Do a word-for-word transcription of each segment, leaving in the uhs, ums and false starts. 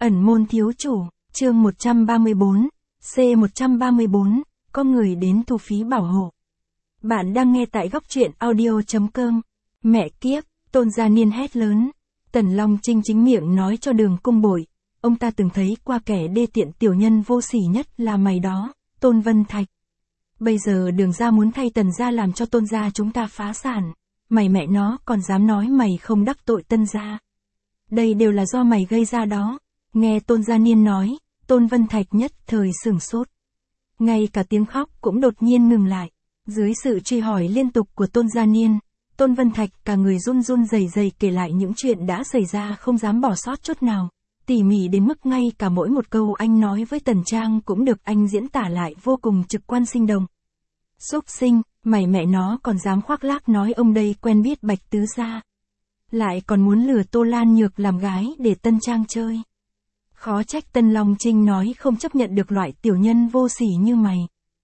Ẩn môn thiếu chủ, chương một trăm ba mươi bốn, C một trăm ba mươi bốn, có người đến thu phí bảo hộ. Bạn đang nghe tại góc truyện audio chấm com. Mẹ kiếp, Tôn Gia Niên hét lớn. Tần Long Trinh chính miệng nói cho Đường Cung Bội, ông ta từng thấy qua kẻ đê tiện tiểu nhân vô sỉ nhất là mày đó, Tôn Vân Thạch. Bây giờ Đường gia muốn thay Tần gia làm cho Tôn gia chúng ta phá sản. Mày mẹ nó còn dám nói mày không đắc tội Tân gia. Đây đều là do mày gây ra đó. Nghe Tôn Gia Niên nói, Tôn Vân Thạch nhất thời sửng sốt. Ngay cả tiếng khóc cũng đột nhiên ngừng lại. Dưới sự truy hỏi liên tục của Tôn Gia Niên, Tôn Vân Thạch cả người run run rẩy rẩy kể lại những chuyện đã xảy ra không dám bỏ sót chút nào. Tỉ mỉ đến mức ngay cả mỗi một câu anh nói với Tần Trang cũng được anh diễn tả lại vô cùng trực quan sinh động. Súc sinh, mày mẹ nó còn dám khoác lác nói ông đây quen biết Bạch Tứ gia. Lại còn muốn lừa Tô Lan Nhược làm gái để Tân Trang chơi. Khó trách Tân Long Trinh nói không chấp nhận được loại tiểu nhân vô sỉ như mày.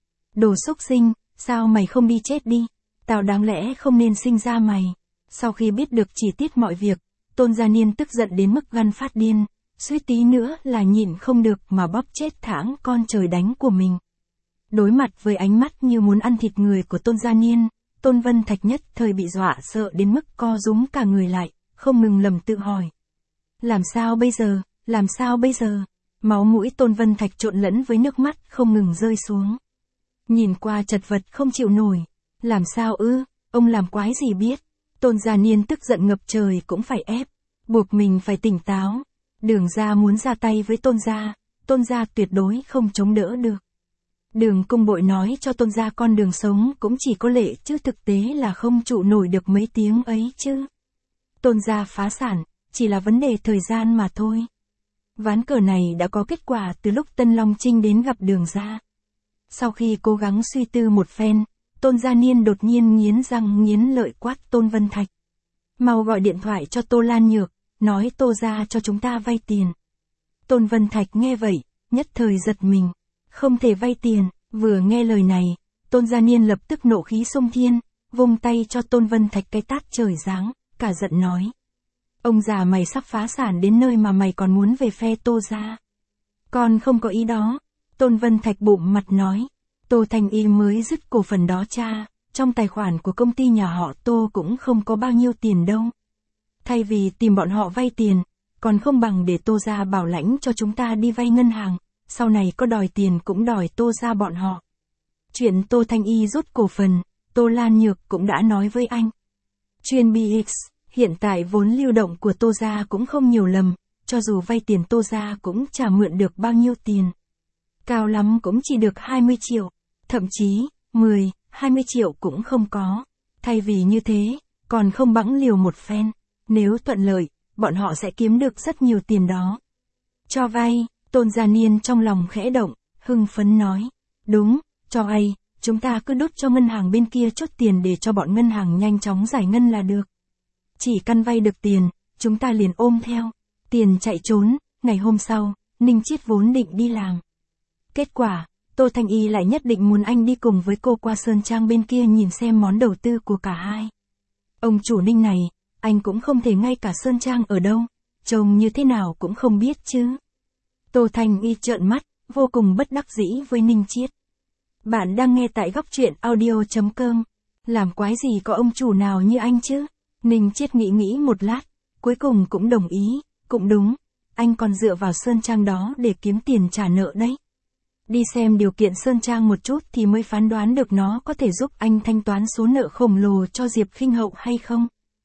Đồ súc sinh, sao mày không đi chết đi? Tao đáng lẽ không nên sinh ra mày. Sau khi biết được chi tiết mọi việc, Tôn Gia Niên tức giận đến mức gan phát điên, suýt tí nữa là nhịn không được mà bóp chết thãng con trời đánh của mình. Đối mặt với ánh mắt như muốn ăn thịt người của Tôn Gia Niên, Tôn Vân Thạch nhất thời bị dọa sợ đến mức co rúm cả người lại, không ngừng lầm tự hỏi. Làm sao bây giờ, làm sao bây giờ? Máu mũi Tôn Vân Thạch trộn lẫn với nước mắt không ngừng rơi xuống. Nhìn qua chật vật không chịu nổi. Làm sao ư, ông làm quái gì biết. Tôn Gia Niên tức giận ngập trời cũng phải ép, buộc mình phải tỉnh táo. Đường gia muốn ra tay với Tôn gia, Tôn gia tuyệt đối không chống đỡ được. Đường Cung Bội nói cho Tôn gia con đường sống cũng chỉ có lệ chứ thực tế là không trụ nổi được mấy tiếng ấy chứ. Tôn gia phá sản, chỉ là vấn đề thời gian mà thôi. Ván cờ này đã có kết quả từ lúc Tân Long Trinh đến gặp Đường gia. Sau khi cố gắng suy tư một phen, Tôn Gia Niên đột nhiên nghiến răng nghiến lợi quát Tôn Vân Thạch. Mau gọi điện thoại cho Tô Lan Nhược, nói Tô gia cho chúng ta vay tiền. Tôn Vân Thạch nghe vậy, nhất thời giật mình. Không thể vay tiền, vừa nghe lời này, Tôn Gia Niên lập tức nộ khí xông thiên, vung tay cho Tôn Vân Thạch cái tát trời giáng, cả giận nói. Ông già mày sắp phá sản đến nơi mà mày còn muốn về phe Tô gia. Con không có ý đó. Tôn Vân Thạch bụm mặt nói. Tô Thanh Y mới dứt cổ phần đó cha, trong tài khoản của công ty nhà họ Tô cũng không có bao nhiêu tiền đâu. Thay vì tìm bọn họ vay tiền, còn không bằng để Tô gia bảo lãnh cho chúng ta đi vay ngân hàng, sau này có đòi tiền cũng đòi Tô gia bọn họ. Chuyện Tô Thanh Y rút cổ phần, Tô Lan Nhược cũng đã nói với anh. Chuyên bê ích, hiện tại vốn lưu động của Tô gia cũng không nhiều lầm, cho dù vay tiền Tô gia cũng chả mượn được bao nhiêu tiền. Cao lắm cũng chỉ được hai mươi triệu, thậm chí, mười, hai mươi triệu cũng không có. Thay vì như thế, còn không bẵng liều một phen, nếu thuận lợi, bọn họ sẽ kiếm được rất nhiều tiền đó. Cho vay, Tôn Gia Niên trong lòng khẽ động, hưng phấn nói. Đúng, cho vay, chúng ta cứ đút cho ngân hàng bên kia chốt tiền để cho bọn ngân hàng nhanh chóng giải ngân là được. Chỉ căn vay được tiền, chúng ta liền ôm theo. Tiền chạy trốn, ngày hôm sau, Ninh Chiết vốn định đi làm. Kết quả, Tô Thanh Y lại nhất định muốn anh đi cùng với cô qua Sơn Trang bên kia nhìn xem món đầu tư của cả hai. Ông chủ Ninh này, anh cũng không thể ngay cả Sơn Trang ở đâu, trông như thế nào cũng không biết chứ. Tô Thanh Y trợn mắt, vô cùng bất đắc dĩ với Ninh Chiết. Bạn đang nghe tại góc truyện audio chấm com. Làm quái gì có ông chủ nào như anh chứ? Ninh Chiết nghĩ nghĩ một lát, cuối cùng cũng đồng ý, cũng đúng, anh còn dựa vào Sơn Trang đó để kiếm tiền trả nợ đấy. Đi xem điều kiện Sơn Trang một chút thì mới phán đoán được nó có thể giúp anh thanh toán số nợ khổng lồ cho Diệp Khinh Hậu hay không.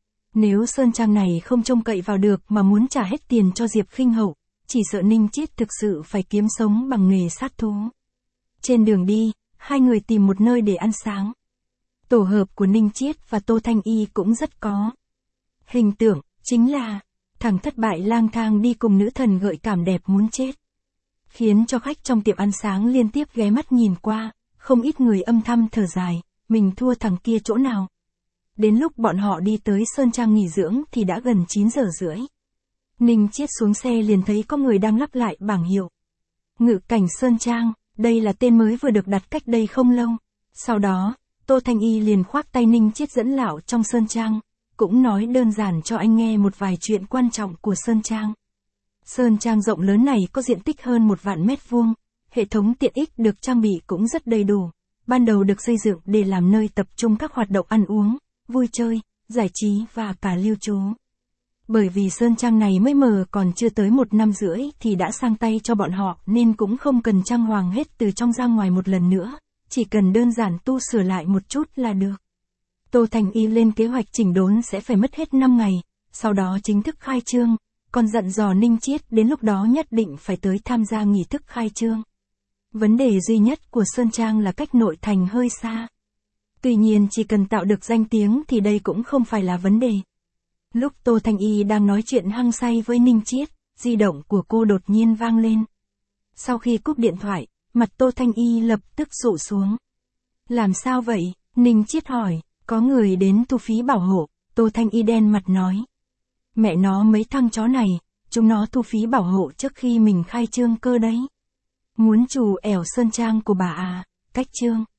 Nếu Sơn Trang này không trông cậy vào được mà muốn trả hết tiền cho Diệp Khinh Hậu, chỉ sợ Ninh Chiết thực sự phải kiếm sống bằng nghề sát thú. Trên đường đi, hai người tìm một nơi để ăn sáng. Tổ hợp của Ninh Chiết và Tô Thanh Y cũng rất có hình tượng, chính là thằng thất bại lang thang đi cùng nữ thần gợi cảm đẹp muốn chết. Khiến cho khách trong tiệm ăn sáng liên tiếp ghé mắt nhìn qua, không ít người âm thầm thở dài, mình thua thằng kia chỗ nào. Đến lúc bọn họ đi tới Sơn Trang nghỉ dưỡng thì đã gần chín giờ rưỡi. Ninh Chiết xuống xe liền thấy có người đang lắp lại bảng hiệu. Ngự cảnh Sơn Trang, đây là tên mới vừa được đặt cách đây không lâu. Sau đó, Tô Thanh Y liền khoác tay Ninh Chiết dẫn lão trong Sơn Trang, cũng nói đơn giản cho anh nghe một vài chuyện quan trọng của Sơn Trang. Sơn trang rộng lớn này có diện tích hơn một vạn mét vuông, hệ thống tiện ích được trang bị cũng rất đầy đủ. Ban đầu được xây dựng để làm nơi tập trung các hoạt động ăn uống, vui chơi, giải trí và cả lưu trú. Bởi vì sơn trang này mới mở còn chưa tới một năm rưỡi thì đã sang tay cho bọn họ nên cũng không cần trang hoàng hết từ trong ra ngoài một lần nữa, chỉ cần đơn giản tu sửa lại một chút là được. Tô Thành Y lên kế hoạch chỉnh đốn sẽ phải mất hết năm ngày, sau đó chính thức khai trương, còn dặn dò Ninh Chiết đến lúc đó nhất định phải tới tham gia nghi thức khai trương. Vấn đề duy nhất của sơn trang là cách nội thành hơi xa. Tuy nhiên chỉ cần tạo được danh tiếng thì đây cũng không phải là vấn đề. Lúc Tô Thanh Y đang nói chuyện hăng say với Ninh Chiết, di động của cô đột nhiên vang lên. Sau khi cúp điện thoại, mặt Tô Thanh Y lập tức sụ xuống. Làm sao vậy? Ninh Chiết hỏi, có người đến thu phí bảo hộ, Tô Thanh Y đen mặt nói. Mẹ nó mấy thằng chó này, chúng nó thu phí bảo hộ trước khi mình khai trương cơ đấy. Muốn trù ẻo sơn trang của bà à, cách trương.